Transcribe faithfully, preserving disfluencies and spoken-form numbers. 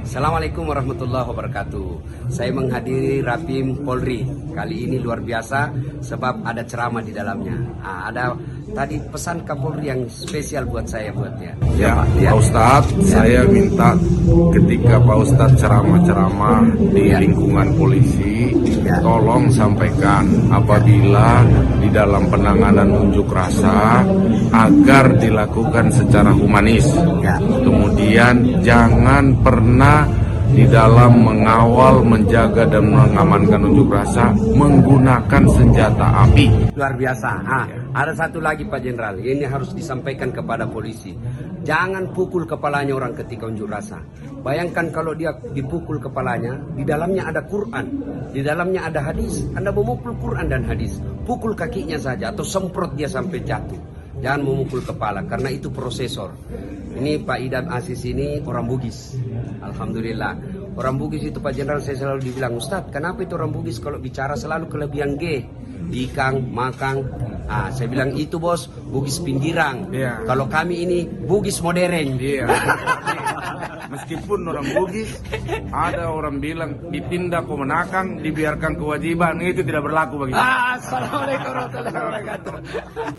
Assalamualaikum warahmatullahi wabarakatuh. Saya menghadiri Rapim Polri. Kali ini luar biasa sebab ada ceramah di dalamnya. Nah, ada tadi pesan Kapolri yang spesial buat saya buatnya. Ya, Pak, ya. Pak Ustadz, ya. Saya minta ketika Pak Ustadz ceramah-ceramah di ya. lingkungan polisi, ya. tolong sampaikan apabila di dalam penanganan unjuk rasa agar dilakukan secara humanis. Ya. Kemudian jangan pernah di dalam mengawal, menjaga dan mengamankan unjuk rasa menggunakan senjata api. Luar biasa. Ah, ada satu lagi Pak Jenderal, ini harus disampaikan kepada polisi. Jangan pukul kepalanya orang ketika unjuk rasa. Bayangkan kalau dia dipukul kepalanya, di dalamnya ada Quran, di dalamnya ada hadis. Anda memukul Quran dan hadis, pukul kakinya saja atau semprot dia sampai jatuh. Jangan memukul kepala karena itu prosesor. Ini Pak Idam Aziz ini orang Bugis. Alhamdulillah. Orang Bugis itu Pak Jenderal saya selalu dibilang, Ustadz kenapa itu orang Bugis kalau bicara selalu kelebihan G? Dikang, makang. Ah, saya bilang itu bos, Bugis pinggiran. Yeah. Kalau kami ini Bugis modern. Yeah. Meskipun orang Bugis, ada orang bilang ditindak pemenakang, dibiarkan kewajiban, itu tidak berlaku bagi kita. Ah, Assalamualaikum warahmatullahi wabarakatuh.